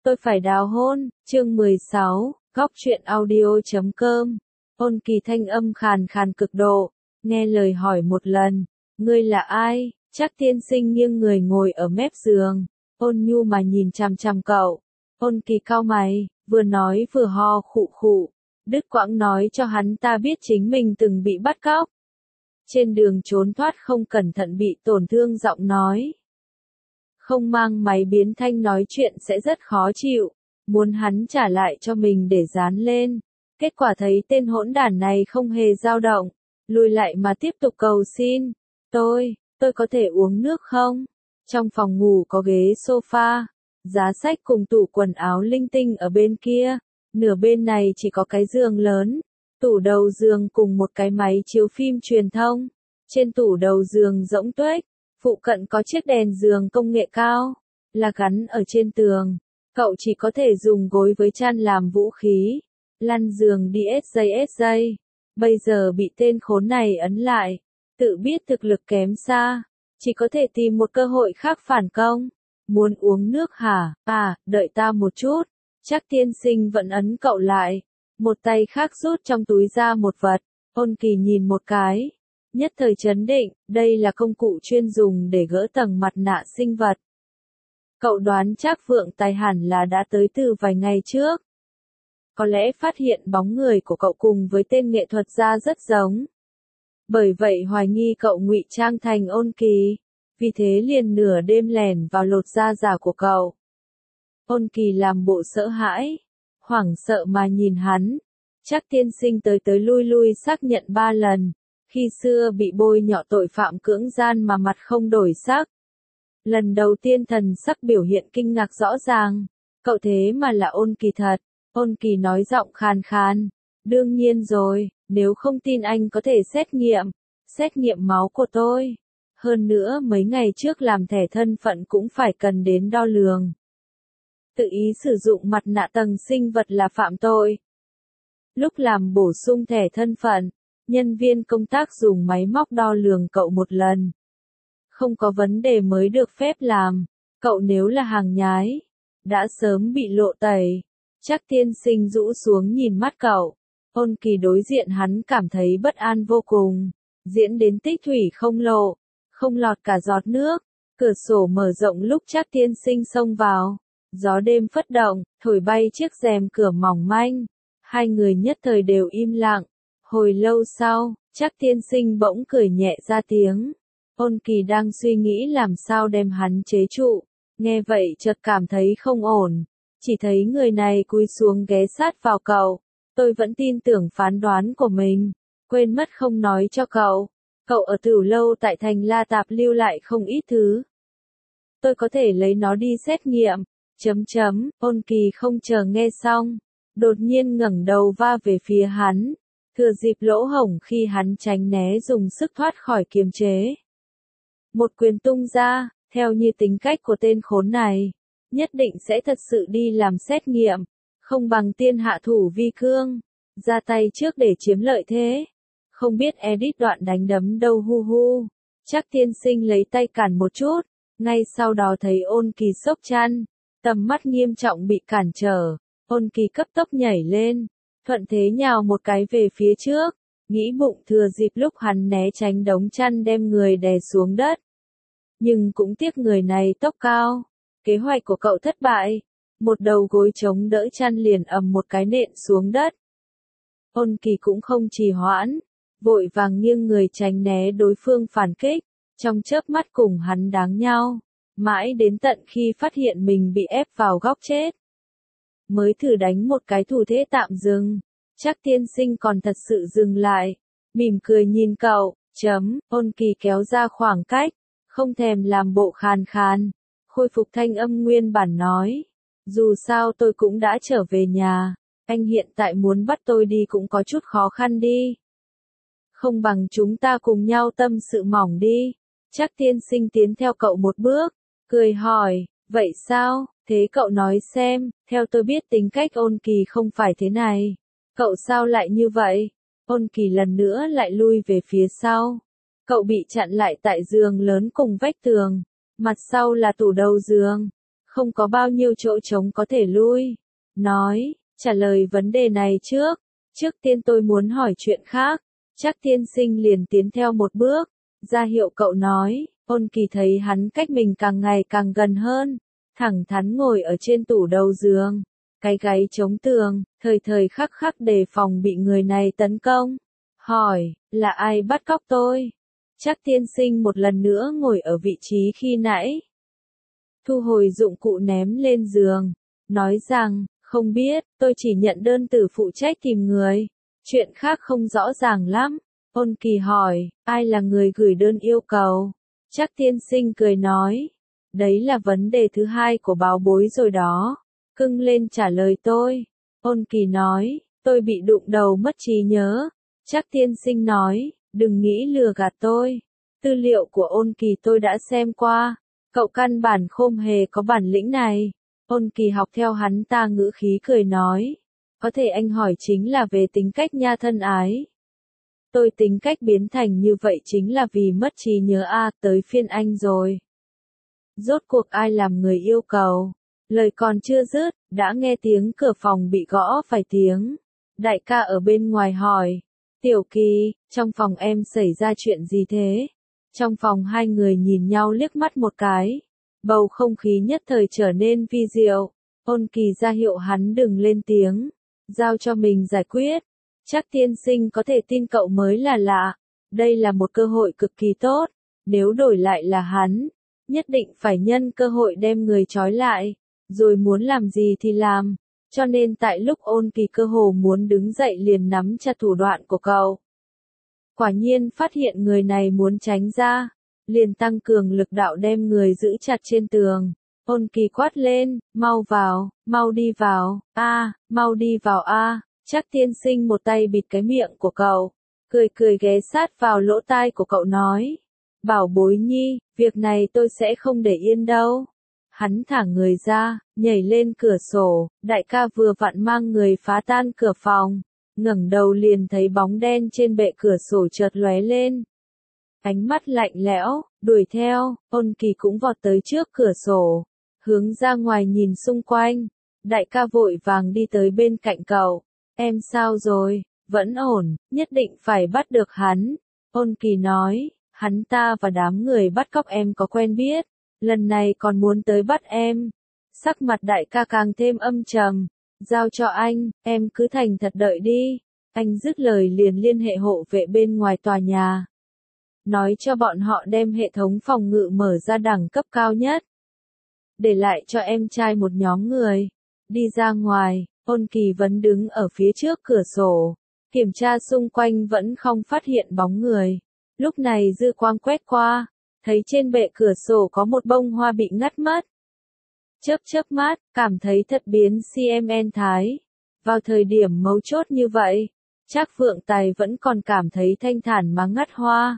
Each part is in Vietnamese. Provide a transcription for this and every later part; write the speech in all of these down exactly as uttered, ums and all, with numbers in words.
Tôi phải đào hôn, chương mười sáu, góc truyện audio chấm com. Ôn Kỳ thanh âm khàn khàn cực độ, nghe lời hỏi một lần, ngươi là ai? Chắc tiên sinh nghiêng người ngồi ở mép giường, ôn nhu mà nhìn chằm chằm cậu. Ôn Kỳ cau mày, vừa nói vừa ho khụ khụ, đứt quãng nói cho hắn ta biết chính mình từng bị bắt cóc. Trên đường trốn thoát không cẩn thận bị tổn thương giọng nói. Không mang máy biến thanh nói chuyện sẽ rất khó chịu, muốn hắn trả lại cho mình để dán lên. Kết quả thấy tên hỗn đản này không hề dao động, lùi lại mà tiếp tục cầu xin. Tôi, tôi có thể uống nước không? Trong phòng ngủ có ghế sofa, giá sách cùng tủ quần áo linh tinh ở bên kia, nửa bên này chỉ có cái giường lớn, tủ đầu giường cùng một cái máy chiếu phim truyền thông. Trên tủ đầu giường rỗng tuếch, phụ cận có chiếc đèn giường công nghệ cao, là gắn ở trên tường. Cậu chỉ có thể dùng gối với chăn làm vũ khí, lăn giường đi ét giây ét giây. Bây giờ bị tên khốn này ấn lại, tự biết thực lực kém xa, chỉ có thể tìm một cơ hội khác phản công. Muốn uống nước hả? À, đợi ta một chút. Chắc tiên sinh vẫn ấn cậu lại, một tay khác rút trong túi ra một vật. Ôn Kỳ nhìn một cái, nhất thời chấn định, đây là công cụ chuyên dùng để gỡ tầng mặt nạ sinh vật. Cậu đoán chắc Vượng Tài hẳn là đã tới từ vài ngày trước. Có lẽ phát hiện bóng người của cậu cùng với tên nghệ thuật gia rất giống. Bởi vậy hoài nghi cậu ngụy trang thành Ôn Kỳ, vì thế liền nửa đêm lẻn vào lột da giả của cậu. Ôn Kỳ làm bộ sợ hãi, hoảng sợ mà nhìn hắn. Chắc tiên sinh tới tới lui lui xác nhận ba lần, khi xưa bị bôi nhọ tội phạm cưỡng gian mà mặt không đổi sắc. Lần đầu tiên thần sắc biểu hiện kinh ngạc rõ ràng, cậu thế mà là Ôn Kỳ thật. Ôn Kỳ nói giọng khàn khàn, đương nhiên rồi, nếu không tin anh có thể xét nghiệm, xét nghiệm máu của tôi. Hơn nữa mấy ngày trước làm thẻ thân phận cũng phải cần đến đo lường. Tự ý sử dụng mặt nạ tầng sinh vật là phạm tội. Lúc làm bổ sung thẻ thân phận, nhân viên công tác dùng máy móc đo lường cậu một lần. Không có vấn đề mới được phép làm, cậu nếu là hàng nhái, đã sớm bị lộ tẩy. Chắc tiên sinh rũ xuống nhìn mắt cậu. Ôn Kỳ đối diện hắn cảm thấy bất an vô cùng. Diễn đến tích thủy không lộ, không lọt cả giọt nước. Cửa sổ mở rộng lúc chắc tiên sinh xông vào. Gió đêm phất động, thổi bay chiếc rèm cửa mỏng manh. Hai người nhất thời đều im lặng. Hồi lâu sau, chắc tiên sinh bỗng cười nhẹ ra tiếng. Ôn Kỳ đang suy nghĩ làm sao đem hắn chế trụ. Nghe vậy chợt cảm thấy không ổn. Chỉ thấy người này cúi xuống ghé sát vào cậu. Tôi vẫn tin tưởng phán đoán của mình. Quên mất không nói cho cậu. Cậu ở Tửu Lâu tại thành La Tạp lưu lại không ít thứ. Tôi có thể lấy nó đi xét nghiệm. Chấm chấm, Ôn Kỳ không chờ nghe xong. Đột nhiên ngẩng đầu va về phía hắn. Thừa dịp lỗ hổng khi hắn tránh né dùng sức thoát khỏi kiềm chế. Một quyền tung ra, theo như tính cách của tên khốn này. Nhất định sẽ thật sự đi làm xét nghiệm, không bằng tiên hạ thủ vi cương, ra tay trước để chiếm lợi thế. Không biết edit đoạn đánh đấm đâu hu hu. Chắc tiên sinh lấy tay cản một chút, ngay sau đó thấy Ôn Kỳ sốc chăn, tầm mắt nghiêm trọng bị cản trở. Ôn Kỳ cấp tốc nhảy lên, thuận thế nhào một cái về phía trước, nghĩ bụng thừa dịp lúc hắn né tránh đống chăn đem người đè xuống đất. Nhưng cũng tiếc người này tốc cao. Kế hoạch của cậu thất bại, một đầu gối chống đỡ chăn liền ầm một cái nện xuống đất. Ôn Kỳ cũng không trì hoãn, vội vàng nghiêng người tránh né đối phương phản kích, trong chớp mắt cùng hắn đáng nhau, mãi đến tận khi phát hiện mình bị ép vào góc chết. Mới thử đánh một cái thủ thế tạm dừng, chắc tiên sinh còn thật sự dừng lại, mỉm cười nhìn cậu, chấm, Ôn Kỳ kéo ra khoảng cách, không thèm làm bộ khàn khàn. Khôi phục thanh âm nguyên bản nói. Dù sao tôi cũng đã trở về nhà. Anh hiện tại muốn bắt tôi đi cũng có chút khó khăn đi. Không bằng chúng ta cùng nhau tâm sự mỏng đi. Chắc tiên sinh tiến theo cậu một bước. Cười hỏi, vậy sao? Thế cậu nói xem, theo tôi biết tính cách Ôn Kỳ không phải thế này. Cậu sao lại như vậy? Ôn Kỳ lần nữa lại lui về phía sau. Cậu bị chặn lại tại giường lớn cùng vách tường. Mặt sau là tủ đầu giường. không có bao nhiêu chỗ trống có thể lui. Nói, trả lời vấn đề này trước, trước tiên tôi muốn hỏi chuyện khác. Trác tiên sinh liền tiến theo một bước, ra hiệu cậu nói. Ôn Kỳ thấy hắn cách mình càng ngày càng gần hơn, thẳng thắn ngồi ở trên tủ đầu giường, cái gáy chống tường, thời thời khắc khắc đề phòng bị người này tấn công. Hỏi, là ai bắt cóc tôi? Trác tiên sinh một lần nữa ngồi ở vị trí khi nãy, thu hồi dụng cụ ném lên giường, nói rằng, không biết, tôi chỉ nhận đơn từ phụ trách tìm người, chuyện khác không rõ ràng lắm. Ôn Kỳ hỏi, ai là người gửi đơn yêu cầu? Trác tiên sinh cười nói, đấy là vấn đề thứ hai của báo bối rồi đó. Cưng lên trả lời tôi. Ôn Kỳ nói, tôi bị đụng đầu mất trí nhớ. Trác tiên sinh nói, đừng nghĩ lừa gạt tôi. Tư liệu của Ôn Kỳ tôi đã xem qua. Cậu căn bản không hề có bản lĩnh này. Ôn Kỳ học theo hắn ta ngữ khí cười nói, có thể anh hỏi chính là về tính cách nha thân ái. Tôi tính cách biến thành như vậy chính là vì mất trí nhớ a, à, tới phiên anh rồi. Rốt cuộc ai làm người yêu cầu? Lời còn chưa dứt, đã nghe tiếng cửa phòng bị gõ vài tiếng. Đại ca ở bên ngoài hỏi, Tiểu Kỳ, trong phòng em xảy ra chuyện gì thế? Trong phòng hai người nhìn nhau liếc mắt một cái. Bầu không khí nhất thời trở nên vi diệu. Ôn Kỳ ra hiệu hắn đừng lên tiếng, giao cho mình giải quyết. Trác tiên sinh có thể tin cậu mới là lạ. Đây là một cơ hội cực kỳ tốt. Nếu đổi lại là hắn, nhất định phải nhân cơ hội đem người trói lại, rồi muốn làm gì thì làm. Cho nên tại lúc Ôn Kỳ cơ hồ muốn đứng dậy liền nắm chặt thủ đoạn của cậu. Quả nhiên phát hiện người này muốn tránh ra, liền tăng cường lực đạo đem người giữ chặt trên tường. Ôn Kỳ quát lên, mau vào, mau đi vào, a, mau đi vào a. Trác tiên sinh một tay bịt cái miệng của cậu, cười cười ghé sát vào lỗ tai của cậu nói, bảo bối nhi, việc này tôi sẽ không để yên đâu. Hắn thả người ra, nhảy lên cửa sổ, đại ca vừa vặn mang người phá tan cửa phòng, ngẩng đầu liền thấy bóng đen trên bệ cửa sổ chợt lóe lên. Ánh mắt lạnh lẽo, đuổi theo, Ôn Kỳ cũng vọt tới trước cửa sổ, hướng ra ngoài nhìn xung quanh. Đại ca vội vàng đi tới bên cạnh cậu. Em sao rồi? Vẫn ổn, nhất định phải bắt được hắn. Ôn Kỳ nói, hắn ta và đám người bắt cóc em có quen biết, lần này còn muốn tới bắt em. Sắc mặt đại ca càng thêm âm trầm. Giao cho anh, em cứ thành thật đợi đi. Anh dứt lời liền liên hệ hộ vệ bên ngoài tòa nhà, nói cho bọn họ đem hệ thống phòng ngự mở ra đẳng cấp cao nhất. Để lại cho em trai một nhóm người. Đi ra ngoài, Ôn Kỳ vẫn đứng ở phía trước cửa sổ, kiểm tra xung quanh vẫn không phát hiện bóng người. Lúc này dư quang quét qua, thấy trên bệ cửa sổ có một bông hoa bị ngắt mất. Chớp chớp mắt, cảm thấy thật biến cm thái. Vào thời điểm mấu chốt như vậy, Trác Phượng Tài vẫn còn cảm thấy thanh thản mà ngắt hoa.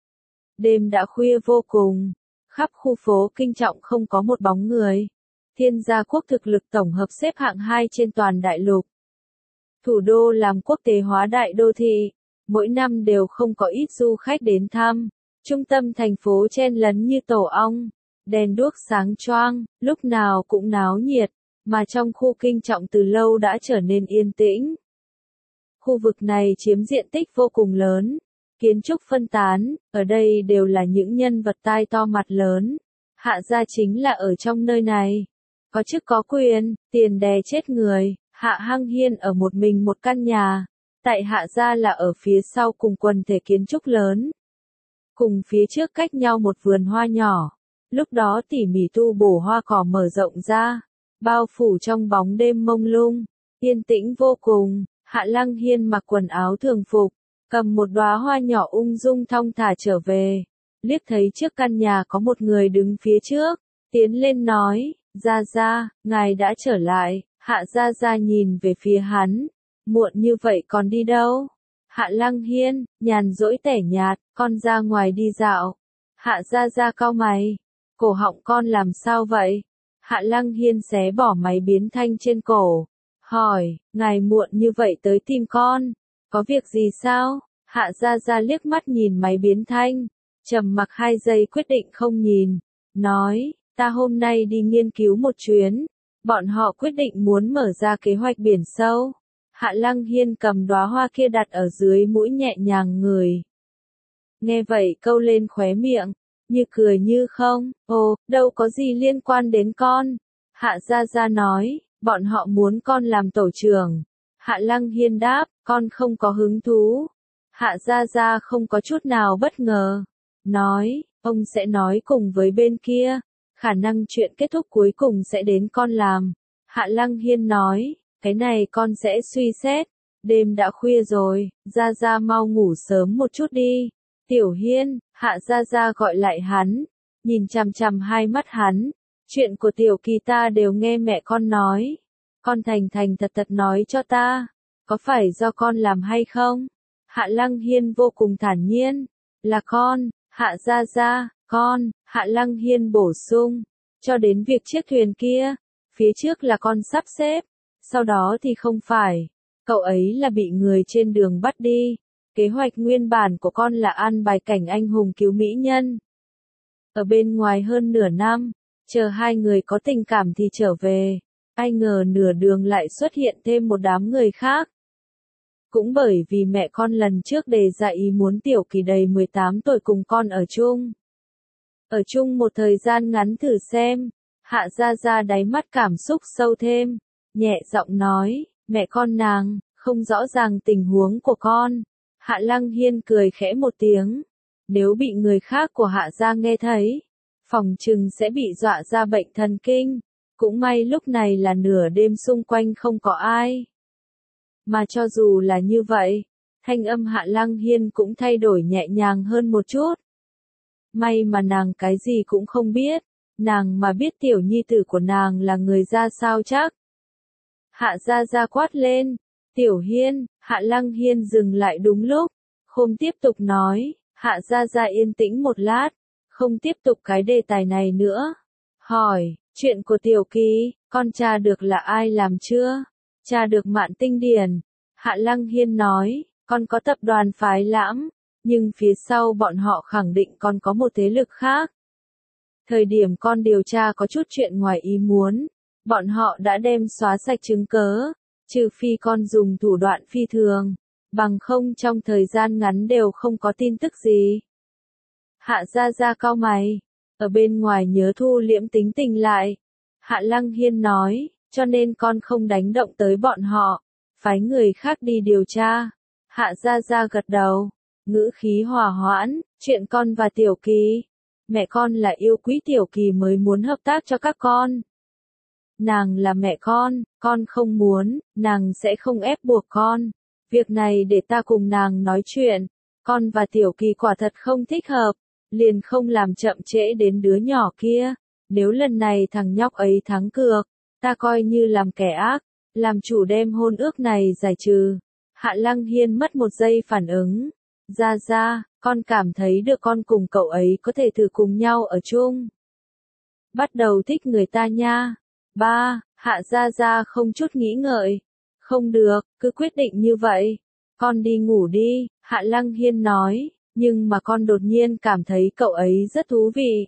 Đêm đã khuya vô cùng, khắp khu phố Kinh Trọng không có một bóng người. Thiên Gia Quốc thực lực tổng hợp xếp hạng hai trên toàn đại lục. Thủ đô làm quốc tế hóa đại đô thị, mỗi năm đều không có ít du khách đến thăm. Trung tâm thành phố chen lấn như tổ ong, đèn đuốc sáng choang, lúc nào cũng náo nhiệt, mà trong khu Kinh Trọng từ lâu đã trở nên yên tĩnh. Khu vực này chiếm diện tích vô cùng lớn, kiến trúc phân tán, ở đây đều là những nhân vật tai to mặt lớn. Hạ gia chính là ở trong nơi này. Có chức có quyền, tiền đè chết người. Hạ Hăng Hiên ở một mình một căn nhà. Tại Hạ gia là ở phía sau cùng quần thể kiến trúc lớn. Cùng phía trước cách nhau một vườn hoa nhỏ. Lúc đó tỉ mỉ tu bổ hoa cỏ mở rộng ra, bao phủ trong bóng đêm mông lung, yên tĩnh vô cùng. Hạ Lăng Hiên mặc quần áo thường phục, cầm một đóa hoa nhỏ ung dung thong thả trở về. Liếc thấy trước căn nhà có một người đứng phía trước, tiến lên nói, Gia Gia, ngài đã trở lại. Hạ Gia Gia nhìn về phía hắn, muộn như vậy còn đi đâu? Hạ Lăng Hiên, nhàn rỗi tẻ nhạt, con ra ngoài đi dạo. Hạ Gia Gia cau mày, cổ họng con làm sao vậy? Hạ Lăng Hiên xé bỏ máy biến thanh trên cổ, hỏi, ngài muộn như vậy tới tìm con, có việc gì sao? Hạ Gia Gia liếc mắt nhìn máy biến thanh, trầm mặc hai giây quyết định không nhìn, nói, ta hôm nay đi nghiên cứu một chuyến. Bọn họ quyết định muốn mở ra kế hoạch biển sâu. Hạ Lăng Hiên cầm đóa hoa kia đặt ở dưới mũi nhẹ nhàng ngửi. Nghe vậy câu lên khóe miệng, như cười như không, ồ, đâu có gì liên quan đến con. Hạ Gia Gia nói, bọn họ muốn con làm tổ trưởng. Hạ Lăng Hiên đáp, con không có hứng thú. Hạ Gia Gia không có chút nào bất ngờ. Nói, ông sẽ nói cùng với bên kia. Khả năng chuyện kết thúc cuối cùng sẽ đến con làm. Hạ Lăng Hiên nói, cái này con sẽ suy xét. Đêm đã khuya rồi, Gia Gia mau ngủ sớm một chút đi. Tiểu Hiên, Hạ Gia Gia gọi lại hắn, nhìn chằm chằm hai mắt hắn. Chuyện của Tiểu Kỳ ta đều nghe mẹ con nói. Con thành thành thật thật nói cho ta, có phải do con làm hay không? Hạ Lăng Hiên vô cùng thản nhiên, là con. Hạ Gia Gia, con. Hạ Lăng Hiên bổ sung, cho đến việc chiếc thuyền kia, phía trước là con sắp xếp, sau đó thì không phải. Cậu ấy là bị người trên đường bắt đi. Kế hoạch nguyên bản của con là an bài cảnh anh hùng cứu mỹ nhân. Ở bên ngoài hơn nửa năm, chờ hai người có tình cảm thì trở về. Ai ngờ nửa đường lại xuất hiện thêm một đám người khác. Cũng bởi vì mẹ con lần trước đề ra ý muốn Tiểu Kỳ đầy mười tám tuổi cùng con ở chung. Ở chung một thời gian ngắn thử xem. Hạ Gia Gia đáy mắt cảm xúc sâu thêm. Nhẹ giọng nói, mẹ con nàng, không rõ ràng tình huống của con. Hạ Lăng Hiên cười khẽ một tiếng. Nếu bị người khác của Hạ Gia nghe thấy, phòng trừng sẽ bị dọa ra bệnh thần kinh. Cũng may lúc này là nửa đêm xung quanh không có ai. Mà cho dù là như vậy, thanh âm Hạ Lăng Hiên cũng thay đổi nhẹ nhàng hơn một chút. May mà nàng cái gì cũng không biết, nàng mà biết tiểu nhi tử của nàng là người ra sao chắc. Hạ Gia Gia quát lên, Tiểu Hiên. Hạ Lăng Hiên dừng lại đúng lúc, không tiếp tục nói. Hạ Gia Gia yên tĩnh một lát, không tiếp tục cái đề tài này nữa. Hỏi, chuyện của Tiểu Kỳ, con tra được là ai làm chưa? Tra được Mạn Tinh Điển. Hạ Lăng Hiên nói, con có tập đoàn phái lãm, nhưng phía sau bọn họ khẳng định còn có một thế lực khác. Thời điểm con điều tra có chút chuyện ngoài ý muốn, bọn họ đã đem xóa sạch chứng cớ, trừ phi con dùng thủ đoạn phi thường, bằng không trong thời gian ngắn đều không có tin tức gì. Hạ Gia Gia cau mày, ở bên ngoài nhớ thu liễm tính tình lại. Hạ Lăng Hiên nói, cho nên con không đánh động tới bọn họ, phái người khác đi điều tra. Hạ Gia Gia gật đầu, ngữ khí hòa hoãn, chuyện con và Tiểu Kỳ. Mẹ con là yêu quý Tiểu Kỳ mới muốn hợp tác cho các con. Nàng là mẹ con, con không muốn, nàng sẽ không ép buộc con. Việc này để ta cùng nàng nói chuyện. Con và Tiểu Kỳ quả thật không thích hợp, liền không làm chậm trễ đến đứa nhỏ kia. Nếu lần này thằng nhóc ấy thắng cược, ta coi như làm kẻ ác, làm chủ đem hôn ước này giải trừ. Hạ Lăng Hiên mất một giây phản ứng. Gia Gia, con cảm thấy được con cùng cậu ấy có thể thử cùng nhau ở chung. Bắt đầu thích người ta nha. Ba, Hạ Gia Gia không chút nghĩ ngợi. Không được, cứ quyết định như vậy. Con đi ngủ đi, Hạ Lăng Hiên nói, nhưng mà con đột nhiên cảm thấy cậu ấy rất thú vị.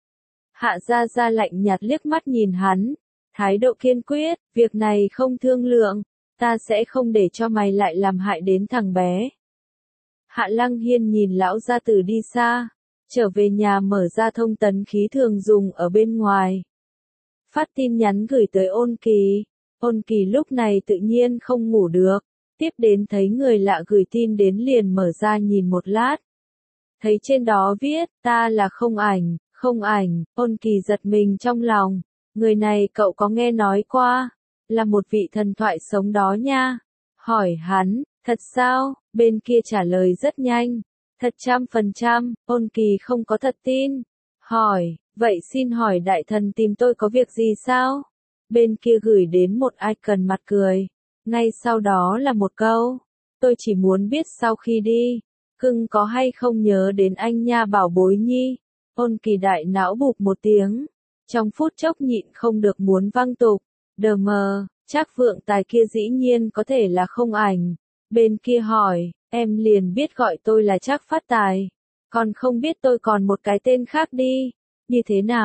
Hạ Gia Gia lạnh nhạt liếc mắt nhìn hắn, thái độ kiên quyết, việc này không thương lượng, ta sẽ không để cho mày lại làm hại đến thằng bé. Hạ Lăng Hiên nhìn lão gia tử đi xa, trở về nhà mở ra thông tấn khí thường dùng ở bên ngoài. Phát tin nhắn gửi tới Ôn Kỳ. Ôn Kỳ lúc này tự nhiên không ngủ được, tiếp đến thấy người lạ gửi tin đến liền mở ra nhìn một lát. Thấy trên đó viết, ta là Không Ảnh, Không Ảnh. Ôn Kỳ giật mình trong lòng, người này cậu có nghe nói qua, là một vị thần thoại sống đó nha. Hỏi hắn, thật sao? Bên kia trả lời rất nhanh, thật trăm phần trăm. Ôn Kỳ không có thật tin. Hỏi, vậy xin hỏi đại thần tìm tôi có việc gì sao? Bên kia gửi đến một icon mặt cười. Ngay sau đó là một câu. Tôi chỉ muốn biết sau khi đi, cưng có hay không nhớ đến anh nha bảo bối nhi. Ôn Kỳ đại não bụp một tiếng. Trong phút chốc nhịn không được muốn văng tục. Đờ mờ, Trác Vượng Tài kia dĩ nhiên có thể là Không Ảnh. Bên kia hỏi, em liền biết gọi tôi là Trác Phát Tài. Còn không biết tôi còn một cái tên khác đi. Như thế nào,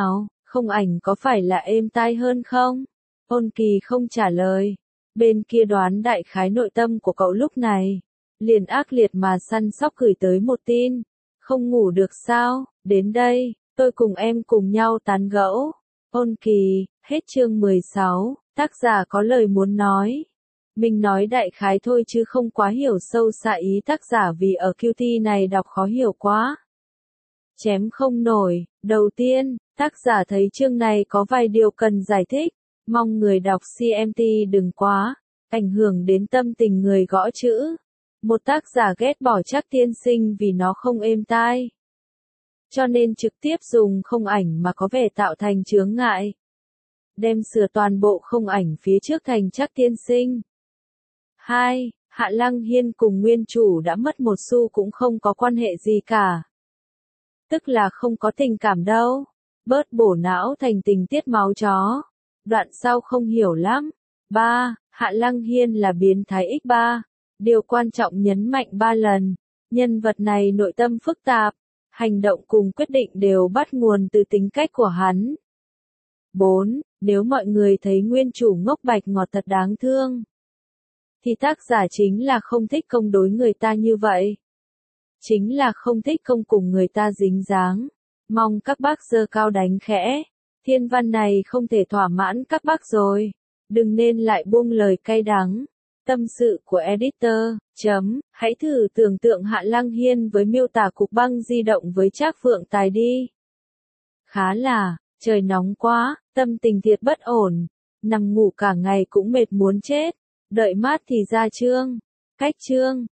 Không ảnh có phải là êm tai hơn không? Ôn Kỳ không trả lời. Bên kia đoán đại khái nội tâm của cậu lúc này. Liền ác liệt mà săn sóc gửi tới một tin. Không ngủ được sao? Đến đây, tôi cùng em cùng nhau tán gẫu. Ôn Kỳ, hết chương mười sáu, tác giả có lời muốn nói. Mình nói đại khái thôi chứ không quá hiểu sâu xa ý tác giả vì ở Q T này đọc khó hiểu quá. Chém không nổi, đầu tiên, tác giả thấy chương này có vài điều cần giải thích, mong người đọc C M T đừng quá, ảnh hưởng đến tâm tình người gõ chữ. Một tác giả ghét bỏ Trác tiên sinh vì nó không êm tai. Cho nên trực tiếp dùng không ảnh mà có vẻ tạo thành chướng ngại. Đem sửa toàn bộ không ảnh phía trước thành Trác tiên sinh. hai. Hạ Lăng Hiên cùng nguyên chủ đã mất một xu cũng không có quan hệ gì cả. Tức là không có tình cảm đâu. Bớt bổ não thành tình tiết máu chó. Đoạn sau không hiểu lắm. ba. Hạ Lăng Hiên là biến thái x ba. Điều quan trọng nhấn mạnh ba lần. Nhân vật này nội tâm phức tạp. Hành động cùng quyết định đều bắt nguồn từ tính cách của hắn. bốn. Nếu mọi người thấy nguyên chủ ngốc bạch ngọt thật đáng thương, thì tác giả chính là không thích công đối người ta như vậy. Chính là không thích công cùng người ta dính dáng. Mong các bác giơ cao đánh khẽ. Thiên văn này không thể thỏa mãn các bác rồi. Đừng nên lại buông lời cay đắng. Tâm sự của editor, chấm, hãy thử tưởng tượng Hạ Lăng Hiên với miêu tả cục băng di động với Trác Phượng Tài đi. Khá là, trời nóng quá, tâm tình thiệt bất ổn. Nằm ngủ cả ngày cũng mệt muốn chết. Đợi mát thì ra chương. Cách chương.